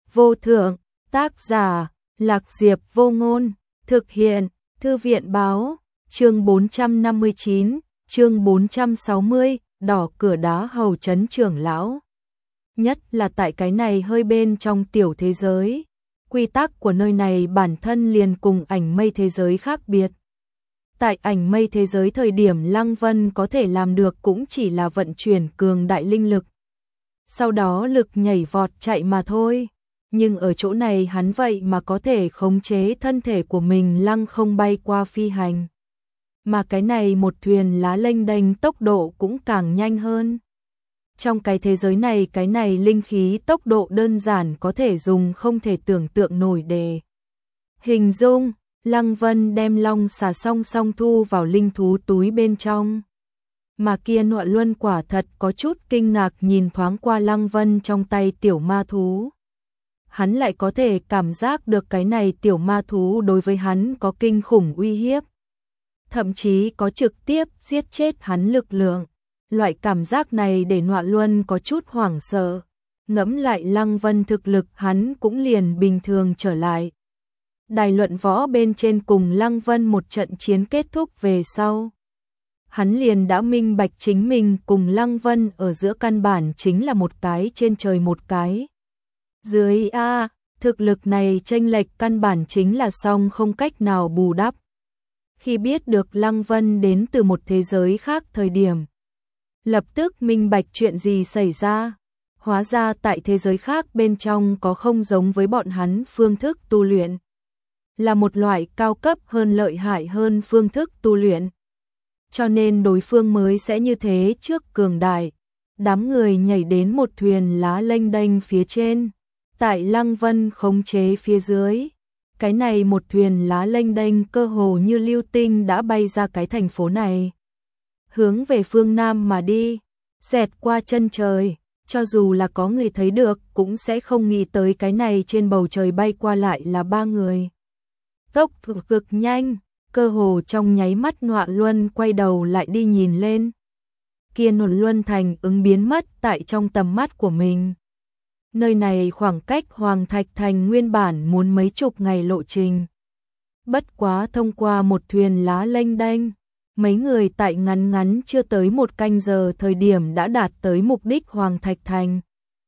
vô thượng, tác giả, Lạc Diệp Vô Ngôn, thực hiện, Thư viện báo, chương 459, chương 460, đỏ cửa đá hầu trấn trưởng lão. Nhất là tại cái này hơi bên trong tiểu thế giới, quy tắc của nơi này bản thân liền cùng ảnh mây thế giới khác biệt. Tại ảnh mây thế giới thời điểm Lăng Vân có thể làm được cũng chỉ là vận chuyển cường đại linh lực. Sau đó lực nhảy vọt chạy mà thôi. Nhưng ở chỗ này hắn vậy mà có thể khống chế thân thể của mình lăng không bay qua phi hành. Mà cái này một thuyền lá lênh đênh tốc độ cũng càng nhanh hơn. Trong cái thế giới này cái này linh khí tốc độ đơn giản có thể dùng không thể tưởng tượng nổi để hình dung. Lăng Vân đem long xà song song thu vào linh thú túi bên trong. Mà kia Nọa Luân quả thật có chút kinh ngạc nhìn thoáng qua Lăng Vân trong tay tiểu ma thú. Hắn lại có thể cảm giác được cái này tiểu ma thú đối với hắn có kinh khủng uy hiếp. Thậm chí có trực tiếp giết chết hắn lực lượng. Loại cảm giác này để Nọa Luân có chút hoảng sợ. Ngẫm lại Lăng Vân thực lực hắn cũng liền bình thường trở lại. Đài luận võ bên trên cùng Lăng Vân một trận chiến kết thúc về sau. Hắn liền đã minh bạch chính mình cùng Lăng Vân ở giữa căn bản chính là một cái trên trời một cái. Dưới thực lực này chênh lệch căn bản chính là song không cách nào bù đắp. Khi biết được Lăng Vân đến từ một thế giới khác thời điểm, lập tức minh bạch chuyện gì xảy ra. Hóa ra tại thế giới khác bên trong có không giống với bọn hắn phương thức tu luyện. Là một loại cao cấp hơn lợi hại hơn phương thức tu luyện. Cho nên đối phương mới sẽ như thế trước cường đại. Đám người nhảy đến một thuyền lá lênh đênh phía trên. Tại Lăng Vân khống chế phía dưới. Cái này một thuyền lá lênh đênh cơ hồ như lưu tinh đã bay ra cái thành phố này. Hướng về phương Nam mà đi. Xẹt qua chân trời. Cho dù là có người thấy được cũng sẽ không nghĩ tới cái này trên bầu trời bay qua lại là 3 người. Tốc độ cực nhanh, cơ hồ trong nháy mắt Nọa Luân quay đầu lại đi nhìn lên. Kia Nọa Luân thành ứng biến mất tại trong tầm mắt của mình. Nơi này khoảng cách Hoàng Thạch Thành nguyên bản muốn mấy chục ngày lộ trình. Bất quá thông qua một thuyền lá lênh đênh, mấy người tại ngắn ngắn chưa tới 1 canh giờ thời điểm đã đạt tới mục đích Hoàng Thạch Thành.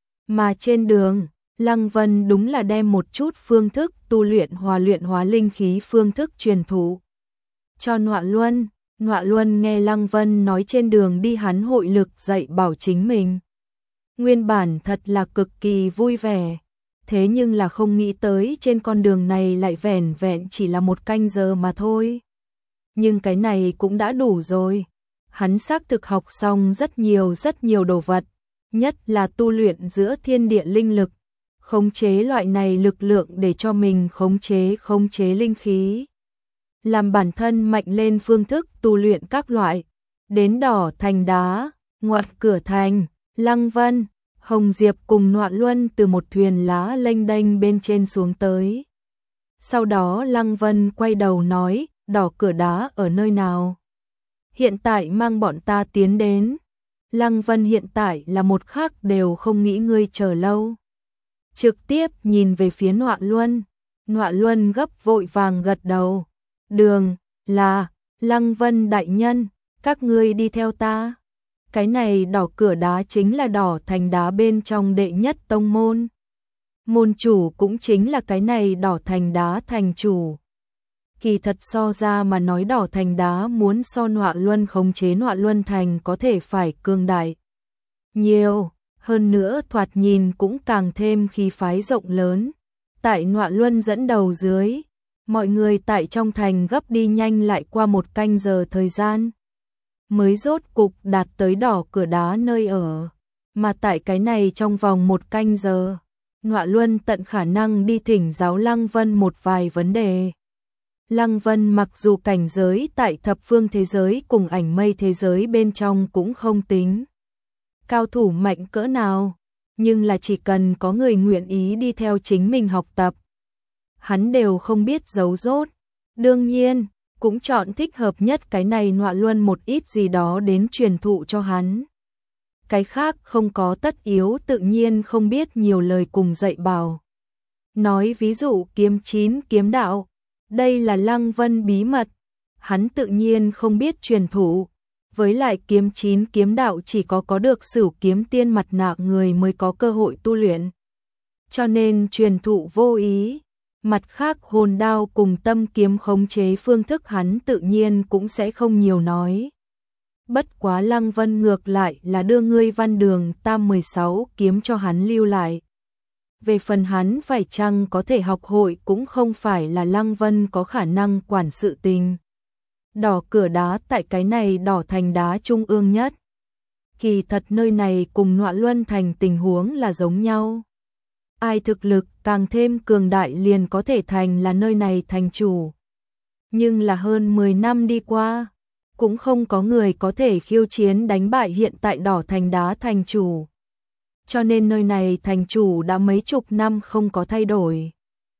Mà trên đường, Lăng Vân đúng là đem một chút phương thức tu luyện hóa linh khí phương thức truyền thụ cho Nọa Luân. Nọa Luân nghe Lăng Vân nói trên đường đi hắn hội lực dạy bảo chính mình. Nguyên bản thật là cực kỳ vui vẻ, thế nhưng là không nghĩ tới trên con đường này lại vẻn vẹn chỉ là 1 canh giờ mà thôi. Nhưng cái này cũng đã đủ rồi. Hắn xác thực học xong rất nhiều đồ vật, nhất là tu luyện giữa thiên địa linh lực. Khống chế loại này lực lượng để cho mình khống chế linh khí. Làm bản thân mạnh lên phương thức tu luyện các loại. Đến đỏ thành đá, ngoặt cửa thành, Lăng Vân, Hồng Diệp cùng Nọa Luân từ một thuyền lá lênh đênh bên trên xuống tới. Sau đó Lăng Vân quay đầu nói, đỏ cửa đá ở nơi nào? Hiện tại mang bọn ta tiến đến. Lăng Vân hiện tại là một khắc đều không nghĩ ngươi chờ lâu. Trực tiếp nhìn về phía Nọa Luân. Nọa Luân gấp vội vàng gật đầu. Đường, là, Lăng Vân đại nhân, các ngươi đi theo ta. Cái này đỏ cửa đá chính là đỏ thành đá bên trong đệ nhất tông môn. Môn chủ cũng chính là cái này đỏ thành đá thành chủ. Kỳ thật so ra mà nói đỏ thành đá muốn so Nọa Luân khống chế Nọa Luân thành có thể phải cường đại nhiều. Hơn nữa thoạt nhìn cũng càng thêm khí phái rộng lớn. Tại Nọa Luân dẫn đầu dưới, mọi người tại trong thành gấp đi nhanh lại qua 1 canh giờ thời gian. Mới rốt cục đạt tới đỏ cửa đá nơi ở. Mà tại cái này trong vòng 1 canh giờ, Nọa Luân tận khả năng đi thỉnh giáo Lăng Vân một vài vấn đề. Lăng Vân mặc dù cảnh giới tại thập phương thế giới cùng ảnh mây thế giới bên trong cũng không tính cao thủ mạnh cỡ nào, nhưng là chỉ cần có người nguyện ý đi theo chính mình học tập, hắn đều không biết giấu giốt. Đương nhiên, cũng chọn thích hợp nhất cái này Nọa Luân một ít gì đó đến truyền thụ cho hắn. Cái khác không có tất yếu tự nhiên không biết nhiều lời cùng dạy bảo. nói ví dụ kiếm 9 kiếm đạo, đây là Lăng Vân bí mật, hắn tự nhiên không biết truyền thụ. Với lại kiếm 9 kiếm đạo chỉ có được Sửu kiếm tiên mặt nạ người mới có cơ hội tu luyện. Cho nên truyền thụ vô ý. Mặt khác hồn đao cùng tâm kiếm khống chế phương thức hắn tự nhiên cũng sẽ không nhiều nói. Bất quá Lăng Vân ngược lại là đưa ngươi Văn Đường Tam 16 kiếm cho hắn lưu lại. Về phần hắn phải chăng có thể học hội cũng không phải là Lăng Vân có khả năng quản sự tình. Đỏ cửa đá tại cái này đỏ thành đá trung ương nhất. Kỳ thật nơi này cùng Nọa Luân thành tình huống là giống nhau. Ai thực lực càng thêm cường đại liền có thể thành là nơi này thành chủ. Nhưng là hơn 10 năm đi qua, cũng không có người có thể khiêu chiến đánh bại hiện tại đỏ thành đá thành chủ. Cho nên nơi này thành chủ đã mấy chục năm không có thay đổi.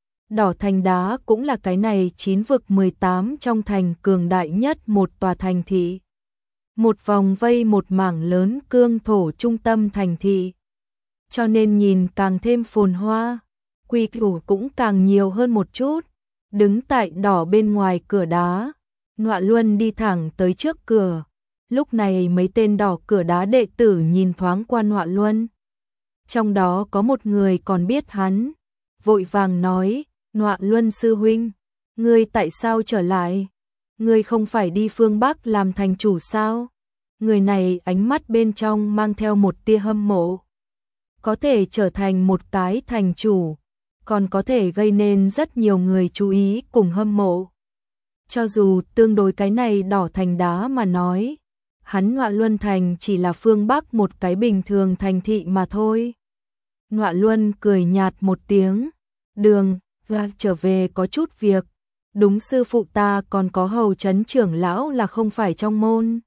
Đỏ thành đá cũng là cái này 9 vực 18 trong thành cường đại nhất một tòa thành thị. Một vòng vây một mảng lớn cương thổ trung tâm thành thị. Cho nên nhìn càng thêm phồn hoa, quy củ cũng càng nhiều hơn một chút. Đứng tại đỏ bên ngoài cửa đá, Nọa Luân đi thẳng tới trước cửa. Lúc này mấy tên đỏ cửa đá đệ tử nhìn thoáng qua Nọa Luân. Trong đó có một người còn biết hắn, vội vàng nói, Nọa Luân sư huynh, ngươi tại sao trở lại? Ngươi không phải đi phương Bắc làm thành chủ sao? Người này ánh mắt bên trong mang theo một tia hâm mộ. Có thể trở thành một cái thành chủ, còn có thể gây nên rất nhiều người chú ý cùng hâm mộ. Cho dù tương đối cái này đỏ thành đá mà nói, hắn Nọa Luân thành chỉ là phương Bắc một cái bình thường thành thị mà thôi. Nọa Luân cười nhạt một tiếng, Đường, trở về có chút việc, đúng sư phụ ta còn có hầu trấn trưởng lão là không phải trong môn.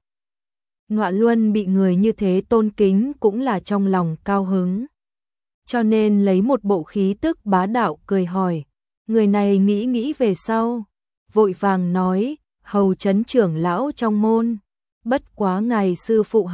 Nọa Luân bị người như thế tôn kính cũng là trong lòng cao hứng. Cho nên lấy một bộ khí tức bá đạo cười hỏi, người này nghĩ về sau, vội vàng nói, hầu trấn trưởng lão trong môn, bất quá ngày sư phụ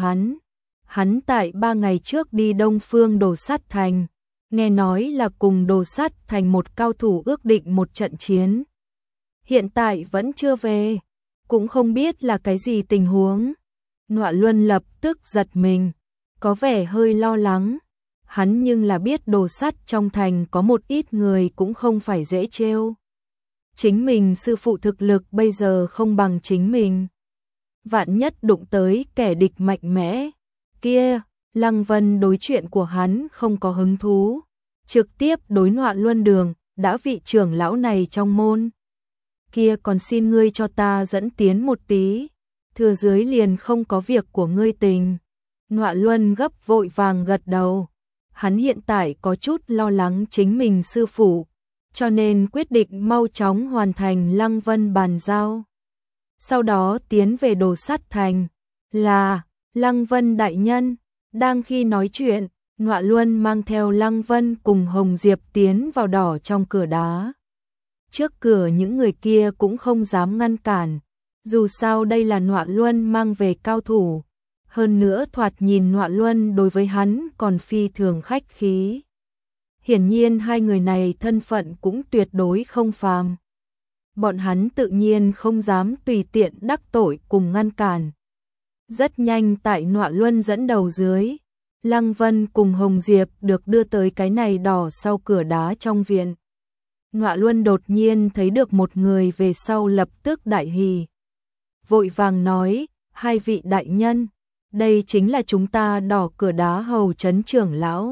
hắn tại 3 ngày trước đi Đông Phương Đồ Sắt Thành, nghe nói là cùng Đồ Sắt Thành một cao thủ ước định một trận chiến. Hiện tại vẫn chưa về, cũng không biết là cái gì tình huống. Nọa Luân lập tức giật mình, có vẻ hơi lo lắng. Hắn nhưng là biết Đồ Sắt trong thành có một ít người cũng không phải dễ trêu. Chính mình sư phụ thực lực bây giờ không bằng chính mình. Vạn nhất đụng tới kẻ địch mạnh mẽ, kia, Lăng Vân đối chuyện của hắn không có hứng thú. Trực tiếp đối Nọa Luân đường, đã vị trưởng lão này trong môn. Kia còn xin ngươi cho ta dẫn tiến một tí, thừa dưới liền không có việc của ngươi tình. Nọa Luân gấp vội vàng gật đầu. Hắn hiện tại có chút lo lắng chính mình sư phụ, cho nên quyết định mau chóng hoàn thành Lăng Vân bàn giao. Sau đó tiến về Đồ Sắt Thành, là Lăng Vân đại nhân. Đang khi nói chuyện, Nọa Luân mang theo Lăng Vân cùng Hồng Diệp tiến vào đỏ trong cửa đá. Trước cửa những người kia cũng không dám ngăn cản, dù sao đây là Nọa Luân mang về cao thủ. Hơn nữa thoạt nhìn Nọa Luân đối với hắn còn phi thường khách khí. Hiển nhiên hai người này thân phận cũng tuyệt đối không phàm. Bọn hắn tự nhiên không dám tùy tiện đắc tội cùng ngăn cản. Rất nhanh tại Nọa Luân dẫn đầu dưới, Lăng Vân cùng Hồng Diệp được đưa tới cái này đỏ sau cửa đá trong viện. Nọa Luân đột nhiên thấy được một người về sau lập tức đại hỉ. Vội vàng nói, hai vị đại nhân, đây chính là chúng ta đỏ cửa đá hầu trấn trưởng lão.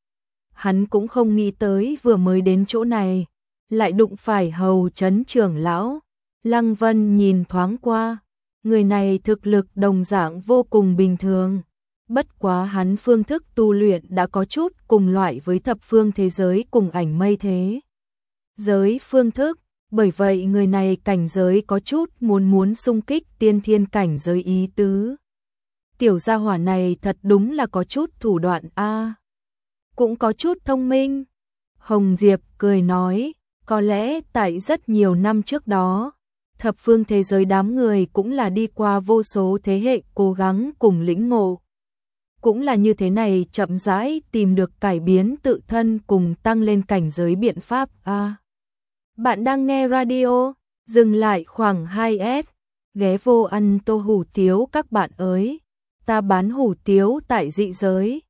Hắn cũng không nghĩ tới vừa mới đến chỗ này, lại đụng phải hầu trấn trưởng lão. Lăng Vân nhìn thoáng qua, người này thực lực đồng dạng vô cùng bình thường. Bất quá hắn phương thức tu luyện đã có chút cùng loại với thập phương thế giới cùng ảnh mây thế giới phương thức, bởi vậy người này cảnh giới có chút muốn xung kích tiên thiên cảnh giới ý tứ. Tiểu gia hỏa này thật đúng là có chút thủ đoạn a, cũng có chút thông minh. Hồng Diệp cười nói, có lẽ tại rất nhiều năm trước đó, thập phương thế giới đám người cũng là đi qua vô số thế hệ cố gắng cùng lĩnh ngộ. cũng là như thế này chậm rãi tìm được cải biến tự thân cùng tăng lên cảnh giới biện pháp. Bạn đang nghe radio, dừng lại khoảng 2S, ghé vô ăn tô hủ tiếu các bạn ơi. Ta bán hủ tiếu tại dị giới.